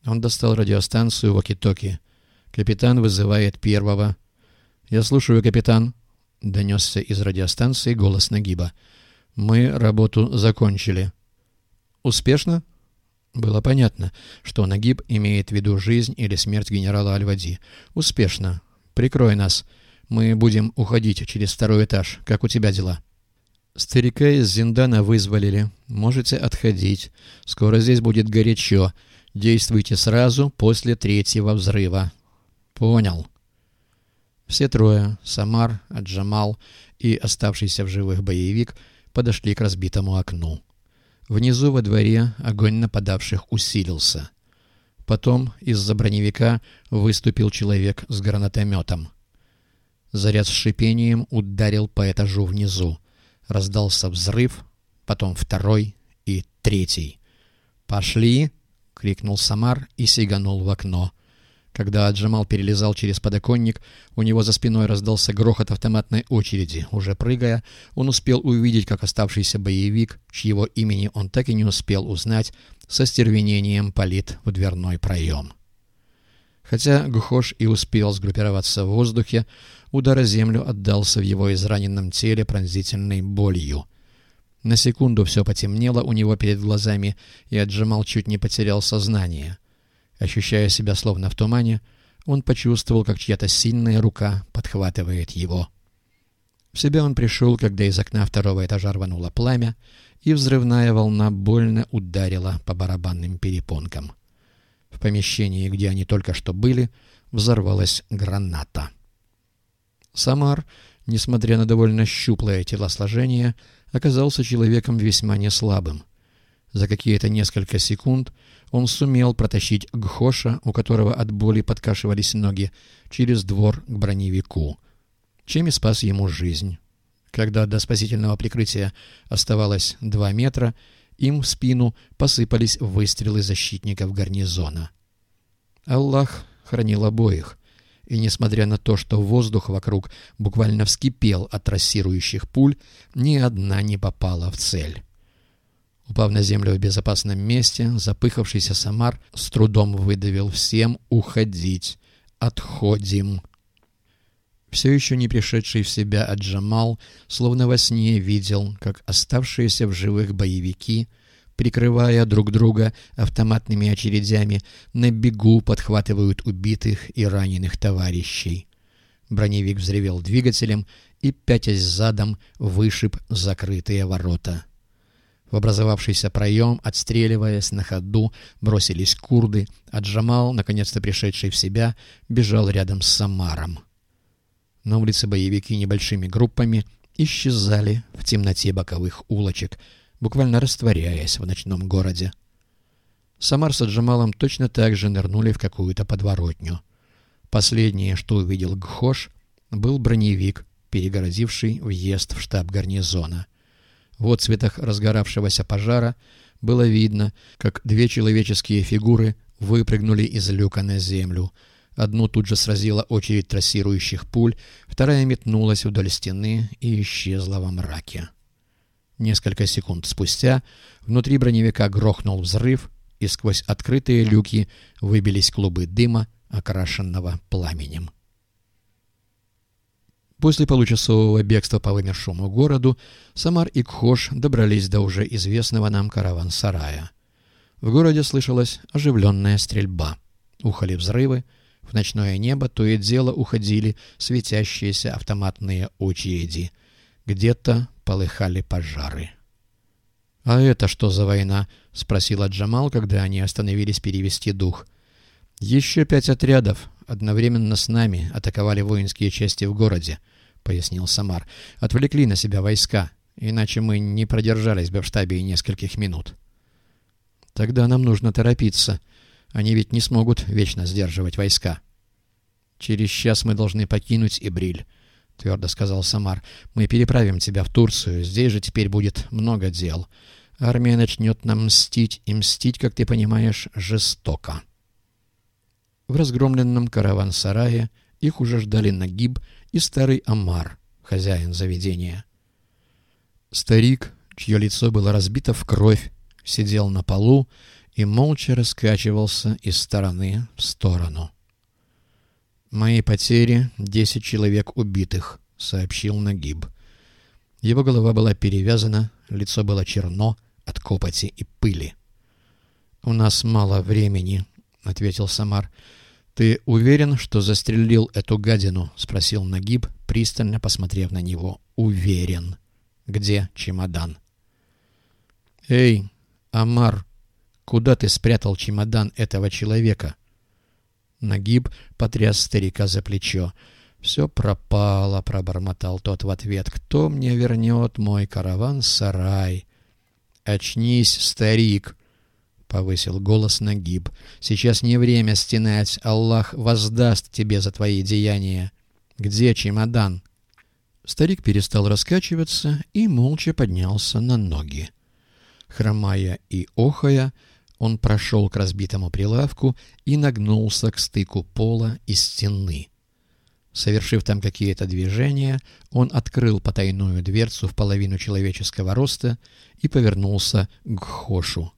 Он достал радиостанцию «Воки-токи». «Капитан вызывает первого». «Я слушаю, капитан», — донесся из радиостанции голос Нагиба. «Мы работу закончили». «Успешно?» Было понятно, что Нагиб имеет в виду жизнь или смерть генерала Аль-Вади. «Успешно. Прикрой нас. Мы будем уходить через второй этаж. Как у тебя дела?» «Старика из Зиндана вызволили. Можете отходить. Скоро здесь будет горячо. Действуйте сразу после третьего взрыва». «Понял». Все трое, Самар, Аджамал и оставшийся в живых боевик, подошли к разбитому окну. Внизу во дворе огонь нападавших усилился. Потом из-за броневика выступил человек с гранатометом. Заряд с шипением ударил по этажу внизу. Раздался взрыв, потом второй и третий. «Пошли!» — крикнул Самар и сиганул в окно. Когда Аджамал перелезал через подоконник, у него за спиной раздался грохот автоматной очереди. Уже прыгая, он успел увидеть, как оставшийся боевик, чьего имени он так и не успел узнать, со стервенением палит в дверной проем. Хотя Гхош и успел сгруппироваться в воздухе, удар о землю отдался в его израненном теле пронзительной болью. На секунду все потемнело у него перед глазами, и Аджамал чуть не потерял сознание. Ощущая себя словно в тумане, он почувствовал, как чья-то сильная рука подхватывает его. В себя он пришел, когда из окна второго этажа рвануло пламя, и взрывная волна больно ударила по барабанным перепонкам. В помещении, где они только что были, взорвалась граната. Самар, несмотря на довольно щуплое телосложение, оказался человеком весьма неслабым. За какие-то несколько секунд он сумел протащить Гхоша, у которого от боли подкашивались ноги, через двор к броневику, чем и спас ему жизнь. Когда до спасительного прикрытия оставалось 2 метра, им в спину посыпались выстрелы защитников гарнизона. Аллах хранил обоих, и несмотря на то, что воздух вокруг буквально вскипел от трассирующих пуль, ни одна не попала в цель. Упав на землю в безопасном месте, запыхавшийся Самар с трудом выдавил всем уходить. «Отходим!» Все еще не пришедший в себя Аджамал, словно во сне видел, как оставшиеся в живых боевики, прикрывая друг друга автоматными очередями, на бегу подхватывают убитых и раненых товарищей. Броневик взревел двигателем и, пятясь задом, вышиб закрытые ворота. В образовавшийся проем, отстреливаясь на ходу, бросились курды, а Джамал, наконец-то пришедший в себя, бежал рядом с Самаром. На улице боевики небольшими группами исчезали в темноте боковых улочек, буквально растворяясь в ночном городе. Самар с Аджамалом точно так же нырнули в какую-то подворотню. Последнее, что увидел Гхош, был броневик, перегородивший въезд в штаб гарнизона. В отцветах разгоравшегося пожара было видно, как 2 человеческие фигуры выпрыгнули из люка на землю. Одну тут же сразила очередь трассирующих пуль, вторая метнулась вдоль стены и исчезла во мраке. Несколько секунд спустя внутри броневика грохнул взрыв, и сквозь открытые люки выбились клубы дыма, окрашенного пламенем. После получасового бегства по вымершему городу Самар и Гхош добрались до уже известного нам караван-сарая. В городе слышалась оживленная стрельба. Ухали взрывы, в ночное небо то и дело уходили светящиеся автоматные очереди. Где-то полыхали пожары. «А это что за война?» — спросил Аджамал, когда они остановились перевести дух. «Еще 5 отрядов одновременно с нами атаковали воинские части в городе», — пояснил Самар. «Отвлекли на себя войска, иначе мы не продержались бы в штабе и нескольких минут». «Тогда нам нужно торопиться. Они ведь не смогут вечно сдерживать войска». «Через час мы должны покинуть Ибриль», — твердо сказал Самар. «Мы переправим тебя в Турцию. Здесь же теперь будет много дел. Армия начнет нам мстить, и мстить, как ты понимаешь, жестоко». В разгромленном караван-сарае их уже ждали Нагиб и старый Омар, хозяин заведения. Старик, чье лицо было разбито в кровь, сидел на полу и молча раскачивался из стороны в сторону. «Мои потери — 10 человек убитых», — сообщил Нагиб. Его голова была перевязана, лицо было черно от копоти и пыли. «У нас мало времени», — ответил Самар. «Ты уверен, что застрелил эту гадину?» — спросил Нагиб, пристально посмотрев на него. «Уверен. Где чемодан?» «Эй, Амар, куда ты спрятал чемодан этого человека?» Нагиб потряс старика за плечо. «Все пропало», — пробормотал тот в ответ. «Кто мне вернет мой караван-сарай?» «Очнись, старик», — повысил голос Нагиб. «Сейчас не время стенать. Аллах воздаст тебе за твои деяния. Где чемодан?» Старик перестал раскачиваться и молча поднялся на ноги. Хромая и охая, он прошел к разбитому прилавку и нагнулся к стыку пола и стены. Совершив там какие-то движения, он открыл потайную дверцу в половину человеческого роста и повернулся к Хошу.